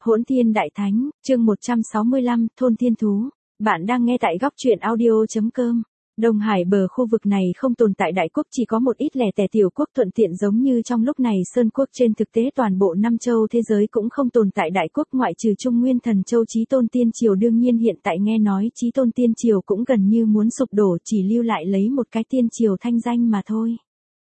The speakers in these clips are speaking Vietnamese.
Hỗn Thiên Đại Thánh, chương 165, Thôn Thiên Thú. Bạn đang nghe tại góc truyện audio.com. Đông Hải bờ khu vực này không tồn tại đại quốc, chỉ có một ít lẻ tẻ tiểu quốc thuận tiện giống như trong lúc này Sơn Quốc. Trên thực tế toàn bộ năm châu thế giới cũng không tồn tại đại quốc ngoại trừ Trung Nguyên Thần Châu Chí Tôn Tiên Triều. Đương nhiên hiện tại nghe nói Chí Tôn Tiên Triều cũng gần như muốn sụp đổ, chỉ lưu lại lấy một cái tiên triều thanh danh mà thôi.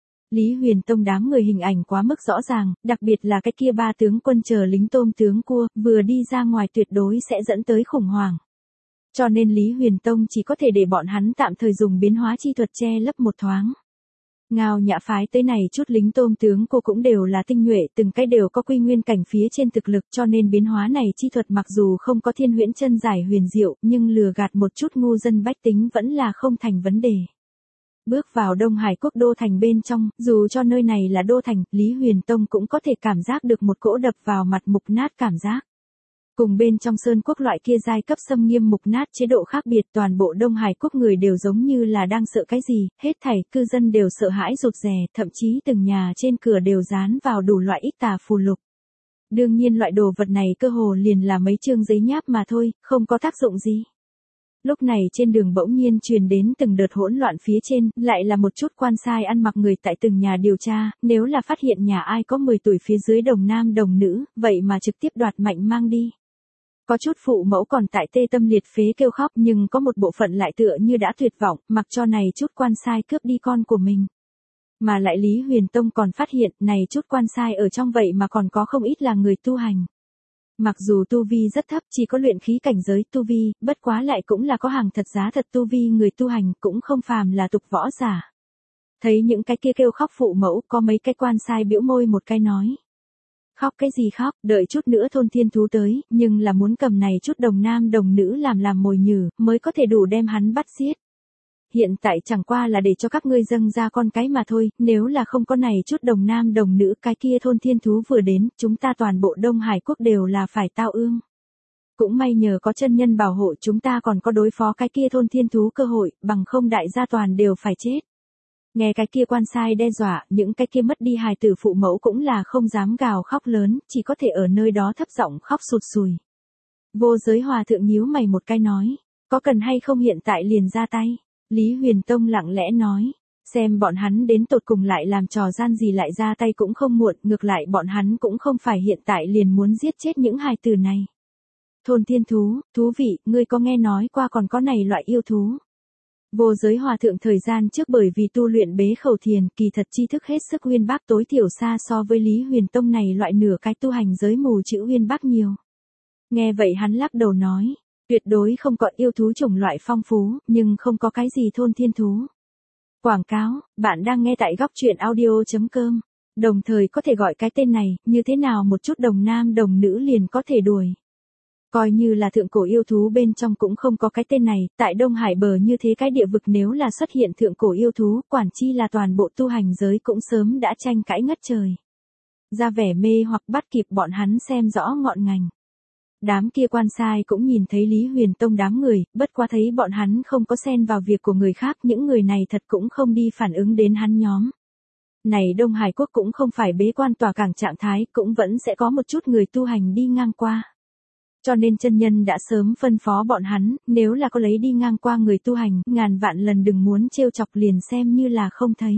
Lý Huyền Tông đám người hình ảnh quá mức rõ ràng, đặc biệt là cái kia ba tướng quân chờ lính tôm tướng cua, vừa đi ra ngoài tuyệt đối sẽ dẫn tới khủng hoảng. Cho nên Lý Huyền Tông chỉ có thể để bọn hắn tạm thời dùng biến hóa chi thuật che lấp một thoáng. Ngao Nhã phái tới này chút lính tôm tướng cô cũng đều là tinh nhuệ, từng cái đều có quy nguyên cảnh phía trên thực lực, cho nên biến hóa này chi thuật mặc dù không có thiên huyễn chân giải huyền diệu, nhưng lừa gạt một chút ngu dân bách tính vẫn là không thành vấn đề. Bước vào Đông Hải quốc đô thành bên trong, dù cho nơi này là đô thành, Lý Huyền Tông cũng có thể cảm giác được một cỗ đập vào mặt mục nát cảm giác. Cùng bên trong Sơn Quốc loại kia giai cấp xâm nghiêm mục nát chế độ khác biệt, toàn bộ Đông Hải quốc người đều giống như là đang sợ cái gì, hết thảy cư dân đều sợ hãi rụt rè, thậm chí từng nhà trên cửa đều dán vào đủ loại ích tà phù lục. Đương nhiên loại đồ vật này cơ hồ liền là mấy chương giấy nháp mà thôi, không có tác dụng gì. Lúc này trên đường bỗng nhiên truyền đến từng đợt hỗn loạn, phía trên lại là một chút quan sai ăn mặc người tại từng nhà điều tra, nếu là phát hiện nhà ai có 10 tuổi phía dưới đồng nam đồng nữ, vậy mà trực tiếp đoạt mạnh mang đi. Có chút phụ mẫu còn tại tê tâm liệt phế kêu khóc, nhưng có một bộ phận lại tựa như đã tuyệt vọng, mặc cho này chút quan sai cướp đi con của mình. Mà lại Lý Huyền Tông còn phát hiện, này chút quan sai ở trong vậy mà còn có không ít là người tu hành. Mặc dù tu vi rất thấp, chỉ có luyện khí cảnh giới tu vi, bất quá lại cũng là có hàng thật giá thật tu vi người tu hành, cũng không phàm là tục võ giả. Thấy những cái kia kêu khóc phụ mẫu, có mấy cái quan sai bĩu môi một cái nói. Khóc cái gì khóc, đợi chút nữa Thôn Thiên Thú tới, nhưng là muốn cầm này chút đồng nam đồng nữ làm mồi nhử, mới có thể đủ đem hắn bắt giết. Hiện tại chẳng qua là để cho các ngươi dâng ra con cái mà thôi, nếu là không có này chút đồng nam đồng nữ, cái kia Thôn Thiên Thú vừa đến, chúng ta toàn bộ Đông Hải quốc đều là phải tao ương. Cũng may nhờ có chân nhân bảo hộ, chúng ta còn có đối phó cái kia Thôn Thiên Thú cơ hội, bằng không đại gia toàn đều phải chết. Nghe cái kia quan sai đe dọa, những cái kia mất đi hài tử phụ mẫu cũng là không dám gào khóc lớn, chỉ có thể ở nơi đó thấp giọng khóc sụt sùi. Vô Giới Hòa thượng nhíu mày một cái nói, có cần hay không hiện tại liền ra tay? Lý Huyền Tông lặng lẽ nói, xem bọn hắn đến tột cùng lại làm trò gian gì lại ra tay cũng không muộn, ngược lại bọn hắn cũng không phải hiện tại liền muốn giết chết những hài tử này. Thôn Thiên Thú, thú vị, ngươi có nghe nói qua còn có này loại yêu thú? Vô Giới Hòa thượng thời gian trước bởi vì tu luyện bế khẩu thiền, kỳ thật tri thức hết sức uyên bác, tối thiểu xa so với Lý Huyền Tông này loại nửa cái tu hành giới mù chữ uyên bác nhiều. Nghe vậy hắn lắc đầu nói, tuyệt đối không có yêu thú chủng loại phong phú, nhưng không có cái gì Thôn Thiên Thú. Quảng cáo, bạn đang nghe tại góc truyện audio.com, đồng thời có thể gọi cái tên này, như thế nào một chút đồng nam đồng nữ liền có thể đuổi. Coi như là thượng cổ yêu thú bên trong cũng không có cái tên này, tại Đông Hải bờ như thế cái địa vực nếu là xuất hiện thượng cổ yêu thú, quản chi là toàn bộ tu hành giới cũng sớm đã tranh cãi ngất trời. Ra vẻ mê hoặc bắt kịp bọn hắn xem rõ ngọn ngành. Đám kia quan sai cũng nhìn thấy Lý Huyền Tông đám người, bất quá thấy bọn hắn không có xen vào việc của người khác, những người này thật cũng không đi phản ứng đến hắn nhóm. Này Đông Hải quốc cũng không phải bế quan tỏa cảng trạng thái, cũng vẫn sẽ có một chút người tu hành đi ngang qua. Cho nên chân nhân đã sớm phân phó bọn hắn, nếu là có lấy đi ngang qua người tu hành, ngàn vạn lần đừng muốn trêu chọc, liền xem như là không thấy.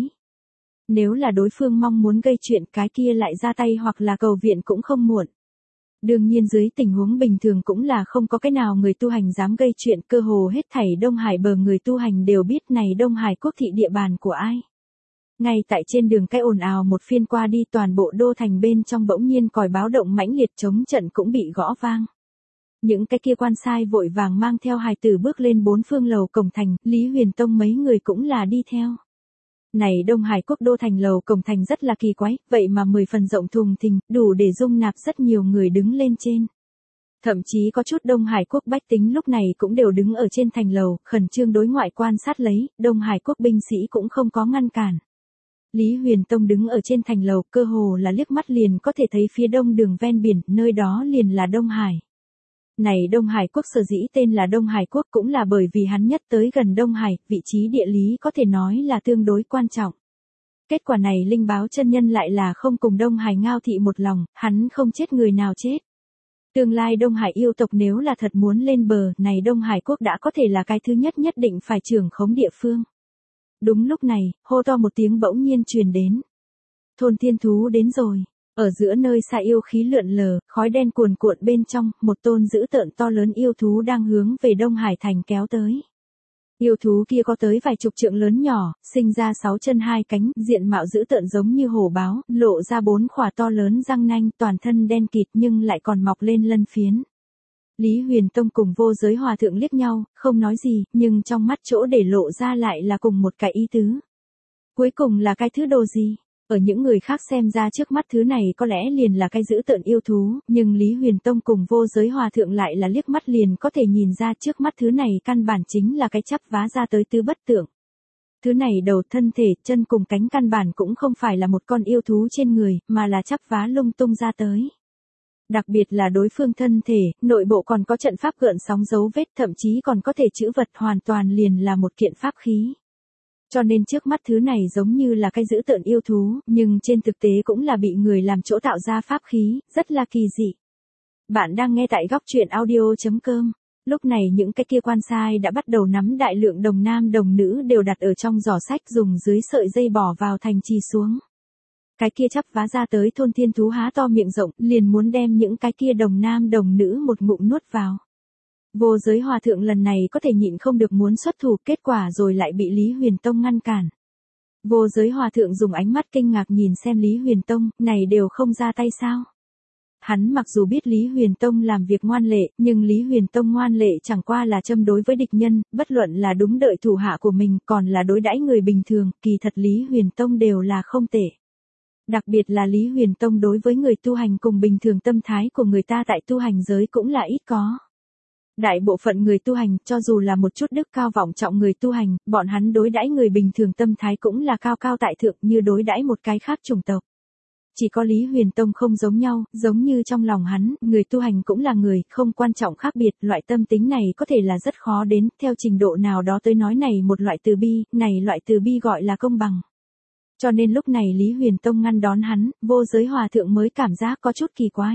Nếu là đối phương mong muốn gây chuyện, cái kia lại ra tay hoặc là cầu viện cũng không muộn. Đương nhiên dưới tình huống bình thường cũng là không có cái nào người tu hành dám gây chuyện, cơ hồ hết thảy Đông Hải bờ người tu hành đều biết này Đông Hải quốc thị địa bàn của ai. Ngay tại trên đường cái ồn ào một phiên qua đi, toàn bộ đô thành bên trong bỗng nhiên còi báo động mãnh liệt, chống trận cũng bị gõ vang. Những cái kia quan sai vội vàng mang theo hài tử bước lên bốn phương lầu cổng thành, Lý Huyền Tông mấy người cũng là đi theo. Này Đông Hải quốc đô thành lầu cổng thành rất là kỳ quái, vậy mà 10 phần rộng thùng thình, đủ để dung nạp rất nhiều người đứng lên trên. Thậm chí có chút Đông Hải quốc bách tính lúc này cũng đều đứng ở trên thành lầu, khẩn trương đối ngoại quan sát lấy, Đông Hải quốc binh sĩ cũng không có ngăn cản. Lý Huyền Tông đứng ở trên thành lầu, cơ hồ là liếc mắt liền có thể thấy phía đông đường ven biển, nơi đó liền là Đông Hải. Này Đông Hải quốc sở dĩ tên là Đông Hải quốc cũng là bởi vì hắn nhất tới gần Đông Hải, vị trí địa lý có thể nói là tương đối quan trọng. Kết quả này linh báo chân nhân lại là không cùng Đông Hải Ngao thị một lòng, hắn không chết người nào chết. Tương lai Đông Hải yêu tộc nếu là thật muốn lên bờ, này Đông Hải quốc đã có thể là cái thứ nhất nhất định phải trưởng khống địa phương. Đúng lúc này, hô to một tiếng bỗng nhiên truyền đến. Thôn thiên thú đến rồi. Ở giữa nơi xa yêu khí lượn lờ, khói đen cuồn cuộn bên trong, một tôn dữ tợn to lớn yêu thú đang hướng về Đông Hải thành kéo tới. Yêu thú kia có tới vài chục trượng lớn nhỏ, sinh ra 6 chân 2 cánh, diện mạo dữ tợn giống như hổ báo, lộ ra 4 khỏa to lớn răng nanh, toàn thân đen kịt nhưng lại còn mọc lên lân phiến. Lý Huyền Tông cùng Vô Giới Hòa Thượng liếc nhau, không nói gì, nhưng trong mắt chỗ để lộ ra lại là cùng một cái ý tứ. Cuối cùng là cái thứ đồ gì? Ở những người khác xem ra trước mắt thứ này có lẽ liền là cái dữ tợn yêu thú, nhưng Lý Huyền Tông cùng Vô Giới Hòa Thượng lại là liếc mắt liền có thể nhìn ra trước mắt thứ này căn bản chính là cái chắp vá ra tới tứ bất tượng. Thứ này đầu, thân thể, chân cùng cánh căn bản cũng không phải là một con yêu thú trên người, mà là chắp vá lung tung ra tới. Đặc biệt là đối phương thân thể, nội bộ còn có trận pháp gợn sóng dấu vết, thậm chí còn có thể chữ vật, hoàn toàn liền là một kiện pháp khí. Cho nên trước mắt thứ này giống như là cái dữ tợn yêu thú, nhưng trên thực tế cũng là bị người làm chỗ tạo ra pháp khí, rất là kỳ dị. Bạn đang nghe tại góc truyện audio.com. Lúc này những cái kia quan sai đã bắt đầu nắm đại lượng đồng nam đồng nữ đều đặt ở trong giỏ sách, dùng dưới sợi dây bỏ vào thành trì xuống. Cái kia chắp vá ra tới thôn thiên thú há to miệng rộng, liền muốn đem những cái kia đồng nam đồng nữ một ngụm nuốt vào. Vô Giới Hòa Thượng lần này có thể nhịn không được muốn xuất thủ, kết quả rồi lại bị Lý Huyền Tông ngăn cản. Vô Giới Hòa Thượng dùng ánh mắt kinh ngạc nhìn xem Lý Huyền Tông, này đều không ra tay sao? Hắn mặc dù biết Lý Huyền Tông làm việc ngoan lệ, nhưng Lý Huyền Tông ngoan lệ chẳng qua là châm đối với địch nhân, bất luận là đúng đợi thủ hạ của mình, còn là đối đãi người bình thường, kỳ thật Lý Huyền Tông đều là không tệ. Đặc biệt là Lý Huyền Tông đối với người tu hành cùng bình thường tâm thái của người ta tại tu hành giới cũng là ít có. Đại bộ phận người tu hành, cho dù là một chút đức cao vọng trọng người tu hành, bọn hắn đối đãi người bình thường tâm thái cũng là cao cao tại thượng như đối đãi một cái khác chủng tộc. Chỉ có Lý Huyền Tông không giống nhau, giống như trong lòng hắn, người tu hành cũng là người, không quan trọng khác biệt, loại tâm tính này có thể là rất khó đến, theo trình độ nào đó tới nói này một loại từ bi, này loại từ bi gọi là công bằng. Cho nên lúc này Lý Huyền Tông ngăn đón hắn, Vô Giới Hòa Thượng mới cảm giác có chút kỳ quái.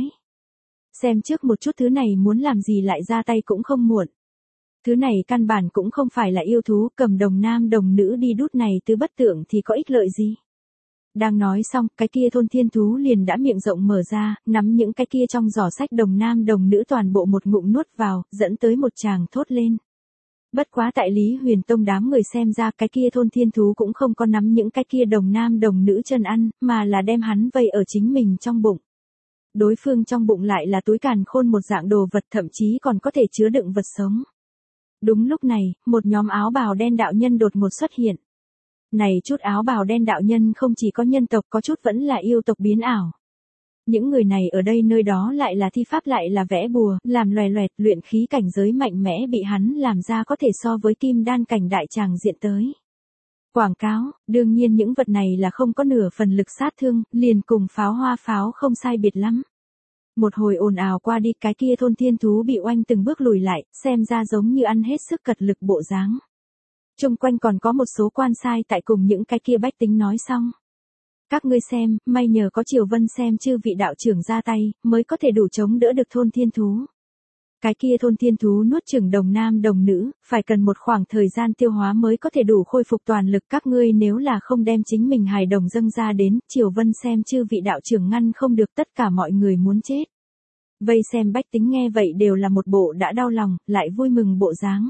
Xem trước một chút thứ này muốn làm gì lại ra tay cũng không muộn. Thứ này căn bản cũng không phải là yêu thú, cầm đồng nam đồng nữ đi đút này tứ bất tượng thì có ích lợi gì. Đang nói xong, cái kia thôn thiên thú liền đã miệng rộng mở ra, nắm những cái kia trong giỏ sách đồng nam đồng nữ toàn bộ một ngụm nuốt vào, dẫn tới một tràng thốt lên. Bất quá tại Lý Huyền Tông đám người xem ra cái kia thôn thiên thú cũng không có nắm những cái kia đồng nam đồng nữ chân ăn, mà là đem hắn vây ở chính mình trong bụng. Đối phương trong bụng lại là túi càn khôn một dạng đồ vật, thậm chí còn có thể chứa đựng vật sống. Đúng lúc này, một nhóm áo bào đen đạo nhân đột ngột xuất hiện. Này chút áo bào đen đạo nhân không chỉ có nhân tộc, có chút vẫn là yêu tộc biến ảo. Những người này ở đây nơi đó lại là thi pháp, lại là vẽ bùa, làm loè loẹt, luyện khí cảnh giới mạnh mẽ bị hắn làm ra có thể so với kim đan cảnh đại tràng diện tới. Quảng cáo, đương nhiên những vật này là không có nửa phần lực sát thương, liền cùng pháo hoa pháo không sai biệt lắm. Một hồi ồn ào qua đi, cái kia thôn thiên thú bị oanh từng bước lùi lại, xem ra giống như ăn hết sức cật lực bộ dáng. Chung quanh còn có một số quan sai tại cùng những cái kia bách tính nói xong. Các ngươi xem, may nhờ có Triều Vân xem chư vị đạo trưởng ra tay, mới có thể đủ chống đỡ được thôn thiên thú. Cái kia thôn thiên thú nuốt chửng đồng nam đồng nữ, phải cần một khoảng thời gian tiêu hóa mới có thể đủ khôi phục toàn lực. Các ngươi nếu là không đem chính mình hài đồng dâng ra đến, Triều Vân xem chư vị đạo trưởng ngăn không được, tất cả mọi người muốn chết. Vây xem bách tính nghe vậy đều là một bộ đã đau lòng, lại vui mừng bộ dáng.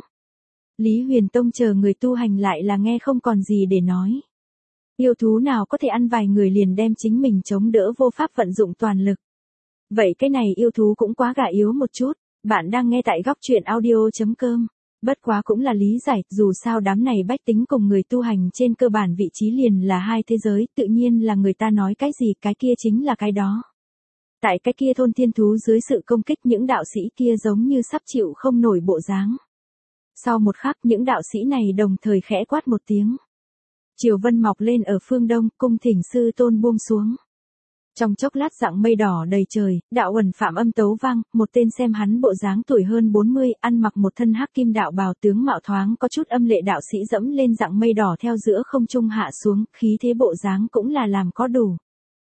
Lý Huyền Tông chờ người tu hành lại là nghe không còn gì để nói. Yêu thú nào có thể ăn vài người liền đem chính mình chống đỡ, vô pháp vận dụng toàn lực. Vậy cái này yêu thú cũng quá gà yếu một chút. Bạn đang nghe tại góc truyện audio.com. Bất quá cũng là lý giải, dù sao đám này bách tính cùng người tu hành trên cơ bản vị trí liền là hai thế giới, tự nhiên là người ta nói cái gì cái kia chính là cái đó. Tại cái kia thôn thiên thú dưới sự công kích, những đạo sĩ kia giống như sắp chịu không nổi bộ dáng. Sau một khắc, những đạo sĩ này đồng thời khẽ quát một tiếng. Triều Vân mọc lên ở phương đông, cung thỉnh sư tôn buông xuống. Trong chốc lát dạng mây đỏ đầy trời, đạo uẩn phạm âm tấu vang, một tên xem hắn bộ dáng tuổi hơn 40, ăn mặc một thân hắc kim đạo bào, tướng mạo thoáng có chút âm lệ đạo sĩ dẫm lên dạng mây đỏ theo giữa không trung hạ xuống, khí thế bộ dáng cũng là làm có đủ.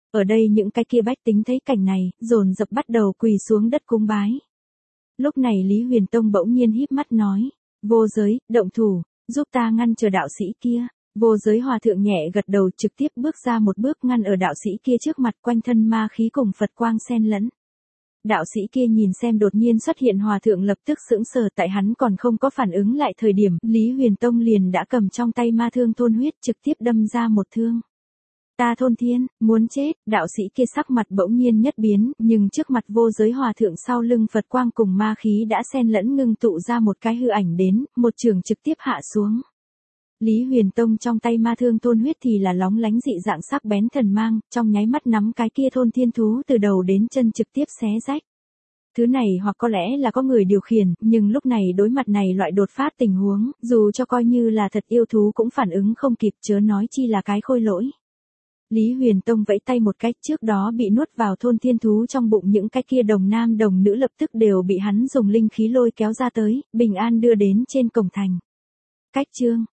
Ở đây những cái kia bách tính thấy cảnh này, dồn dập bắt đầu quỳ xuống đất cúng bái. Lúc này Lý Huyền Tông bỗng nhiên híp mắt nói, Vô Giới, động thủ, giúp ta ngăn chờ đạo sĩ kia. Vô Giới hòa thượng nhẹ gật đầu, trực tiếp bước ra một bước ngăn ở đạo sĩ kia trước mặt, quanh thân ma khí cùng Phật quang xen lẫn. Đạo sĩ kia nhìn xem đột nhiên xuất hiện hòa thượng lập tức sững sờ, tại hắn còn không có phản ứng lại thời điểm, Lý Huyền Tông liền đã cầm trong tay ma thương thôn huyết trực tiếp đâm ra một thương. Ta Thôn Thiên, muốn chết, đạo sĩ kia sắc mặt bỗng nhiên nhất biến, nhưng trước mặt Vô Giới hòa thượng sau lưng Phật quang cùng ma khí đã xen lẫn ngưng tụ ra một cái hư ảnh đến, một trường trực tiếp hạ xuống. Lý Huyền Tông trong tay ma thương thôn huyết thì là lóng lánh dị dạng sắc bén thần mang, trong nháy mắt nắm cái kia thôn thiên thú từ đầu đến chân trực tiếp xé rách. Thứ này hoặc có lẽ là có người điều khiển, nhưng lúc này đối mặt này loại đột phát tình huống, dù cho coi như là thật yêu thú cũng phản ứng không kịp, chớ nói chi là cái khôi lỗi. Lý Huyền Tông vẫy tay một cách, trước đó bị nuốt vào thôn thiên thú trong bụng những cái kia đồng nam đồng nữ lập tức đều bị hắn dùng linh khí lôi kéo ra tới, bình an đưa đến trên cổng thành. Cách chương